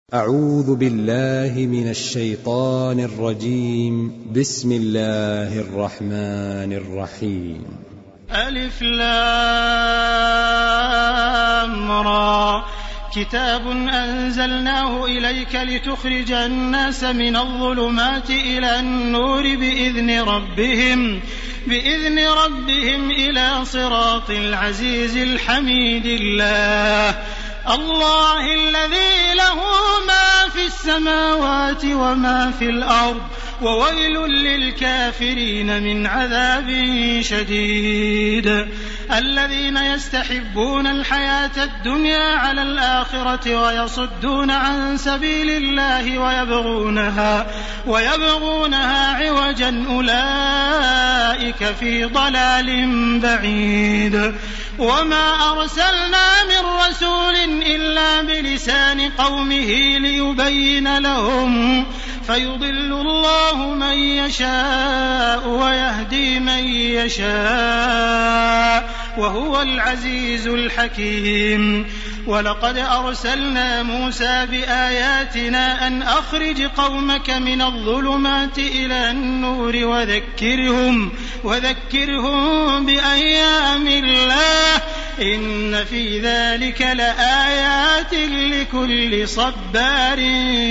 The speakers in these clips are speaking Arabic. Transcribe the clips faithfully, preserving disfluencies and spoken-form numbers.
أعوذ بالله من الشيطان الرجيم. بسم الله الرحمن الرحيم. ألف لام را كتاب أنزلناه إليك لتخرج الناس من الظلمات إلى النور بإذن ربهم بإذن ربهم إلى صراط العزيز الحميد الله الله الذي له ما في السماوات وما في الأرض وويل للكافرين من عذاب شديد الذين يستحبون الحياة الدنيا على الآخرة ويصدون عن سبيل الله ويبغونها ويبغونها عوجا أولئك في ضلال بعيد وما أرسلنا من رسول إلا بلسان قومه ليبين لهم فيضل الله من يشاء ويهدي من يشاء وهو العزيز الحكيم ولقد أرسلنا موسى بآياتنا أن أخرج قومك من الظلمات إلى النور وذكرهم وذكرهم بأيام الله إن في ذلك لآيات لكل صبار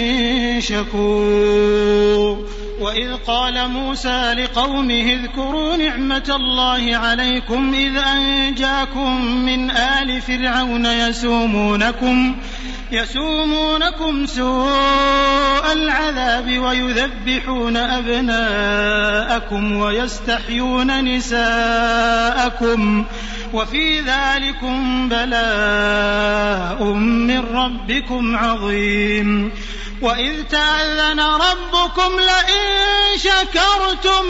شكور وإذ قال موسى لقومه اذكروا نعمة الله عليكم إذ أنجاكم من آل فرعون يسومونكم يسومونكم سوء العذاب ويذبحون أبناءكم ويستحيون نساءكم وفي ذلكم بلاء من ربكم عظيم وإذ تأذن ربكم لئن شكرتم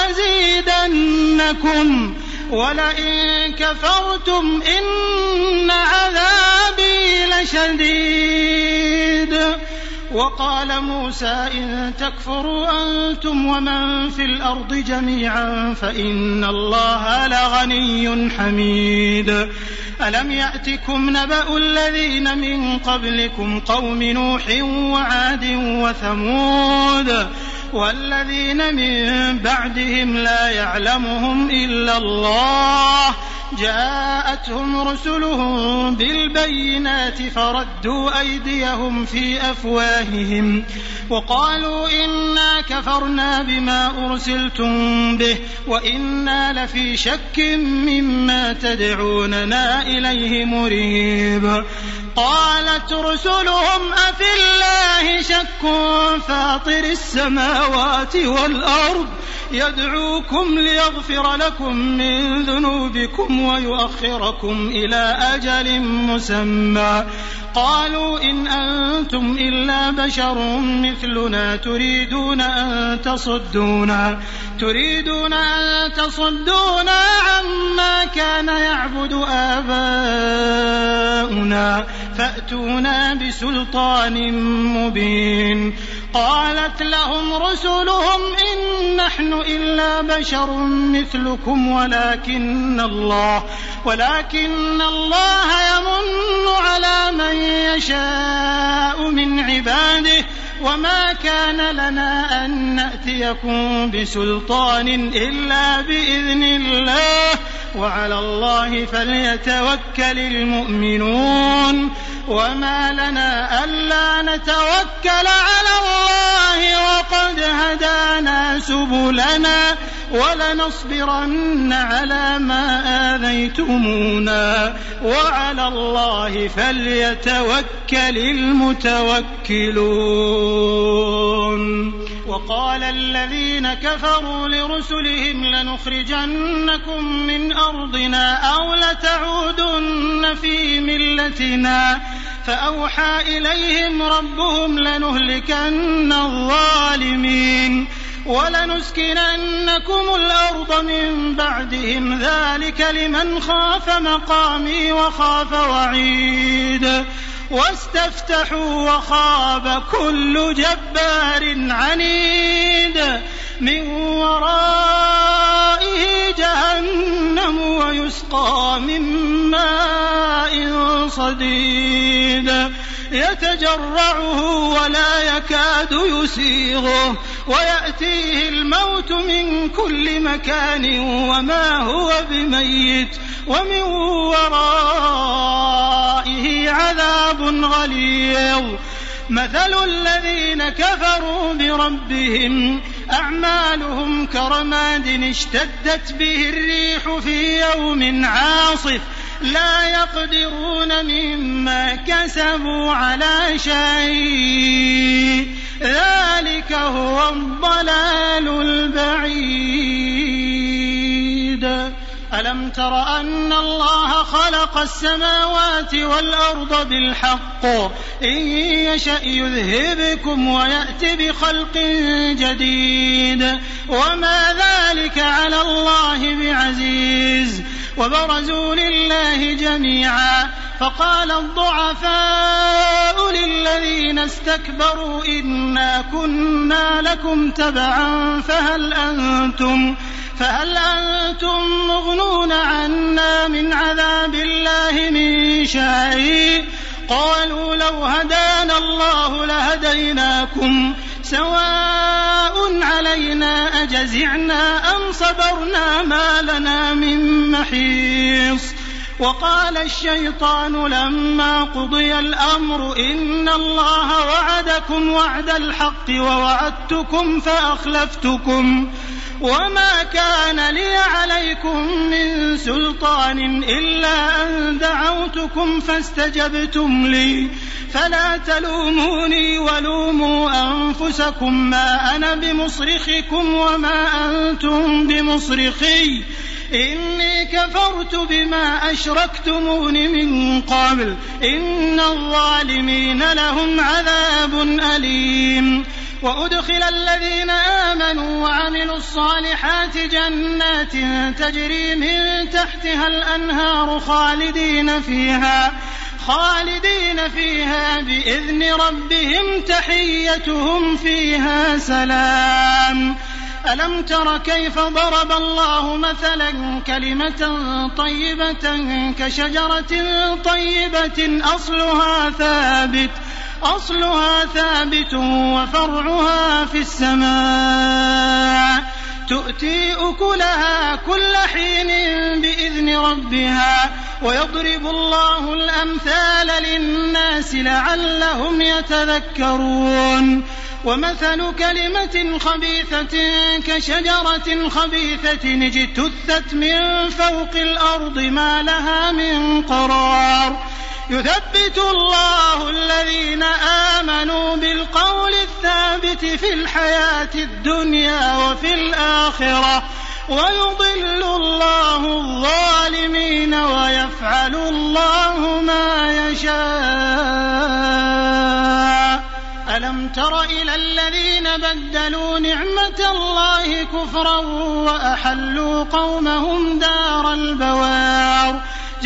لأزيدنكم ولئن كفرتم إن عذابي لشديد وقال موسى إن تكفروا أنتم ومن في الأرض جميعا فإن الله لغني حميد ألم يأتكم نبأ الذين من قبلكم قوم نوح وعاد وثمود والذين من بعدهم لا يعلمهم إلا الله جاءتهم رسلهم بالبينات فردوا أيديهم في أفواههم وقالوا إنا كفرنا بما أرسلتم به وإنا لفي شك مما تدعوننا إليه مريب قالت رسلهم أفي الله شك فاطر السماوات والأرض يدعوكم ليغفر لكم من ذنوبكم ويؤخركم إلى أجل مسمى قالوا إن أنتم إلا بشر مثلنا تريدون أن تصدونا تريدون أن تصدونا عما كان يعبد آباؤنا فأتونا بسلطان مبين قالت لهم رسلهم إن نحن إلا بشر مثلكم ولكن الله ولكن الله يمن على من يشاء من عباده وما كان لنا أن نأتيكم بسلطان إلا بإذن الله وعلى الله فليتوكل المؤمنون وما لنا ألا نتوكل على الله وقد هدانا سبلنا ولنصبرن على ما آذيتمونا وعلى الله فليتوكل المتوكلون وقال الذين كفروا لرسلهم لنخرجنكم من أرضنا أو لتعودن في ملتنا فأوحى إليهم ربهم لنهلكن الظالمين ولنسكننكم الأرض من بعدهم ذلك لمن خاف مقامي وخاف وعيد واستفتحوا وخاب كل جبار عنيد من ورائه جهنم ويسقى من ماء صديد يتجرعه ولا يكاد يسيغه ويأتيه الموت من كل مكان وما هو بميت ومن ورائه عذاب غليظ. مثل الذين كفروا بربهم أعمالهم كرماد اشتدت به الريح في يوم عاصف لا يقدرون مما كسبوا على شيء ذلك هو الضلال البعيد. ألم تر أن الله خلق السماوات والأرض بالحق إن يشأ يذهبكم ويأت بخلق جديد وما ذلك على الله بعزيز. وبرزوا لله جميعا فقال الضعفاء للذين استكبروا إنا كنا لكم تبعا فهل أنتم فهل أنتم مغنون عنا من عذاب الله من شيء قالوا لو هدانا الله لهديناكم سواء علينا أجزعنا أم صبرنا ما لنا من محيص. وقال الشيطان لما قضي الأمر إن الله وعدكم وعد الحق ووعدتكم فأخلفتكم وما كان لي عليكم من سلطان إلا أن دعوتكم فاستجبتم لي فلا تلوموني ولوموا أنفسكم ما أنا بمصرخكم وما أنتم بمصرخي إني كفرت بما أشركتمون من قبل إن الظالمين لهم عذاب أليم. وأدخل الذين آمنوا وعملوا الصالحات جنات تجري من تحتها الأنهار خالدين فيها خالدين فيها بإذن ربهم تحيتهم فيها سلام. ألم تر كيف ضرب الله مثلا كلمة طيبة كشجرة طيبة أصلها ثابت أصلها ثابت وفرعها في السماء تؤتي أكلها كل حين بإذن ربها ويضرب الله الأمثال للناس لعلهم يتذكرون. ومثل كلمة خبيثة كشجرة خبيثة اجتثت من فوق الأرض ما لها من قرار يثبت الله الذين آمنوا بالقول الثابت في الحياة الدنيا وفي الآخرة ويضل الله الظالمين ويفعل الله ما يشاء. ألم تر إلى الذين بدلوا نعمة الله كفرا وأحلوا قومهم دار البوار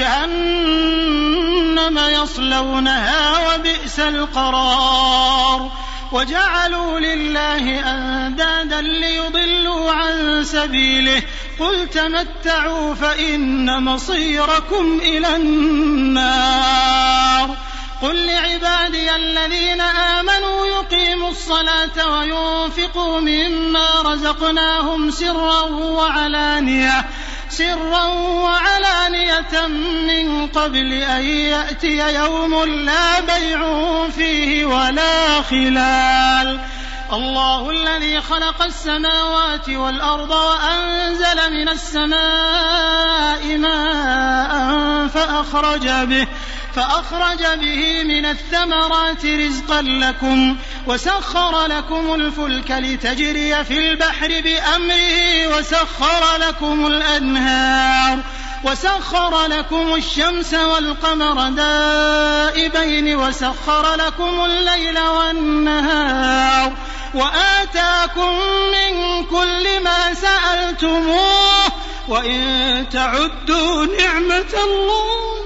جهنم يصلونها وبئس القرار. وجعلوا لله أندادا ليضلوا عن سبيله قل تمتعوا فإن مصيركم إلى النار. قل لعبادي الذين آمنوا يقيموا الصلاة وينفقوا مما رزقناهم سرا وعلانية سرا وعلانية من قبل أن يأتي يوم لا بيع فيه ولا خلال. الله الذي خلق السماوات والأرض وأنزل من السماء ماء فأخرج به فأخرج به من الثمرات رزقا لكم وسخر لكم الفلك لتجري في البحر بأمره وسخر لكم الأنهار وسخر لكم الشمس والقمر دائبين وسخر لكم الليل والنهار وآتاكم من كل ما سألتموه وإن تعدوا نعمة الله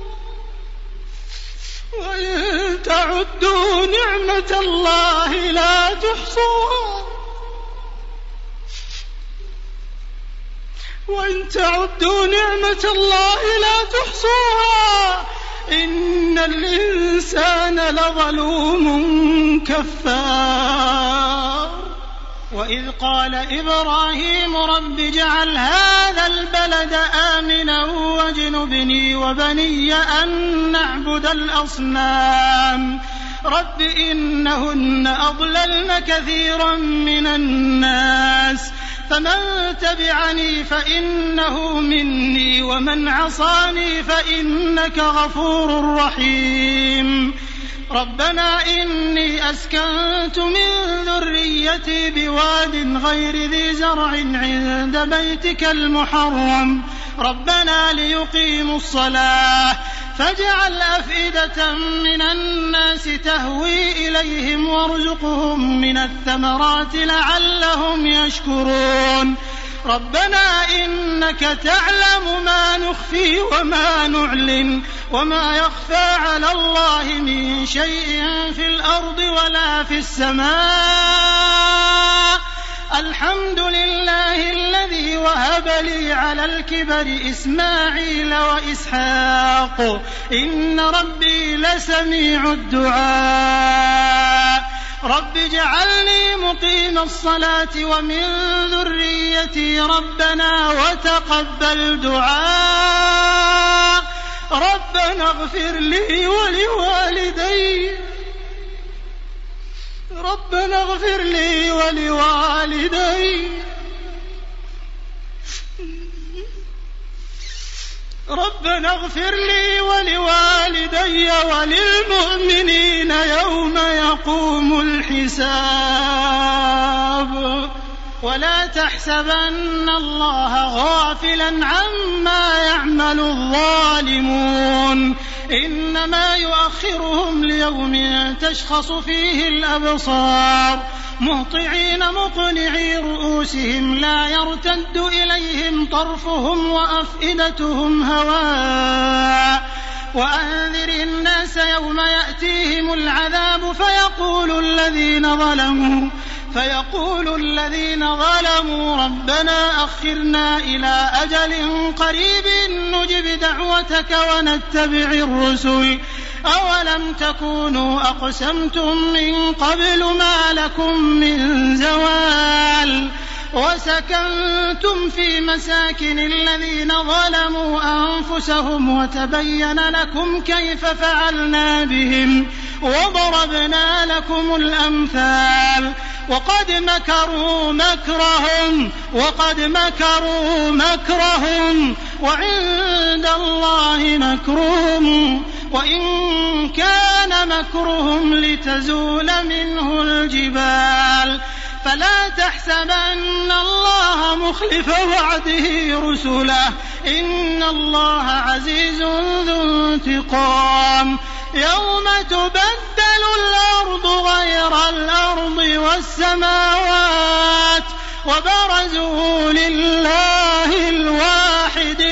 وإن تعدوا نعمة الله لا تحصوها وإن تعدوا نعمة الله لا تحصوها إن الإنسان لظلوم كفار. وإذ قال إبراهيم رب اجعل هذا البلد آمنا واجنبني وبني أن نعبد الأصنام رب إنهن أضللن كثيرا من الناس فمن تبعني فإنه مني ومن عصاني فإنك غفور رحيم. ربنا إني أسكنت من ذريتي بواد غير ذي زرع عند بيتك المحرم ربنا ليقيموا الصلاة فاجعل أفئدة من الناس تهوي إليهم وارزقهم من الثمرات لعلهم يشكرون. ربنا إنك تعلم ما نخفي وما نعلن وما يخفى على الله من شيء في الأرض ولا في السماء. الحمد لله الذي وهب لي على الكبر إسماعيل وإسحاق إن ربي لسميع الدعاء. رب اجعلني مقيم الصلاة ومن ذريتي ربنا وتقبل دعاء. ربنا اغفر لي ولوالدي ربنا اغفر لي ولوالدي ربنا اغفر لي ولوالدي وللمؤمنين يوم يقوم الحساب. ولا تحسبن الله غافلا عما يعمل الظالمون إنما يؤخرهم ليوم تشخص فيه الأبصار مهطعين مقنعي رؤوسهم لا يرتد إليهم طرفهم وأفئدتهم هواء. وأنذر الناس يوم يأتيهم العذاب فيقول الذين ظلموا فيقول الذين ظلموا ربنا أخرنا إلى أجل قريب نجب دعوتك ونتبع الرسل أولم تكونوا أقسمتم من قبل ما لكم من زوال وسكنتم في مساكن الذين ظلموا أنفسهم وتبين لكم كيف فعلنا بهم وضربنا لكم الأمثال وقد مكروا مكرهم وقد مكروا مكرهم وعند الله مكرهم وإن كان مكرهم لتزول منه الجبال. فلا تحسبن الله مخلف وعده رسله إن الله عزيز ذو انتقام. يوم تبدل الأرض غير الأرض والسماوات وبرزوا لله الواحد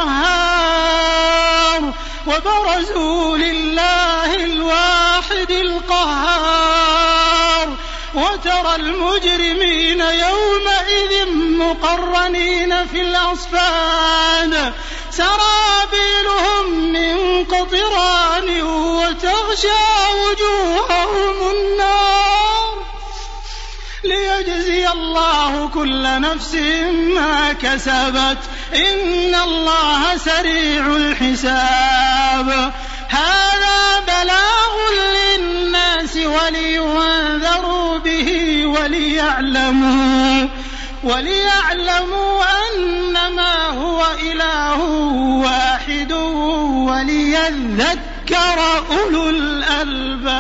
القهار وبرزوا لله الواحد القهار وترى المجرمين يومئذ مقرنين في الأصفاد سرابيلهم من قطران وتغشى وجوههم النار ليجزي الله كل نفس ما كسبت إن الله سريع الحساب. هذا بلاغ للناس ولينذروا به وليعلموا وليعلموا أنما هو إله واحد وليذكر أولو الألباب.